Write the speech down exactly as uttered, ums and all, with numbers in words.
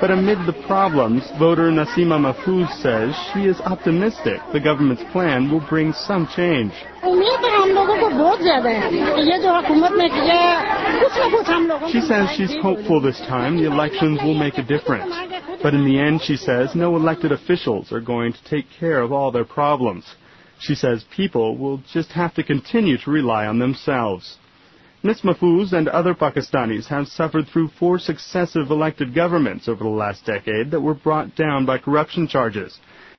But amid the problems, voter Nasima Mahfouz says she is optimistic the government's plan will bring some change. She says she's hopeful this time the elections will make a difference. But in the end, she says, no elected officials are going to take care of all their problems. She says people will just have to continue to rely on themselves. Miz Mahfouz and other Pakistanis have suffered through four successive elected governments over the last decade that were brought down by corruption charges.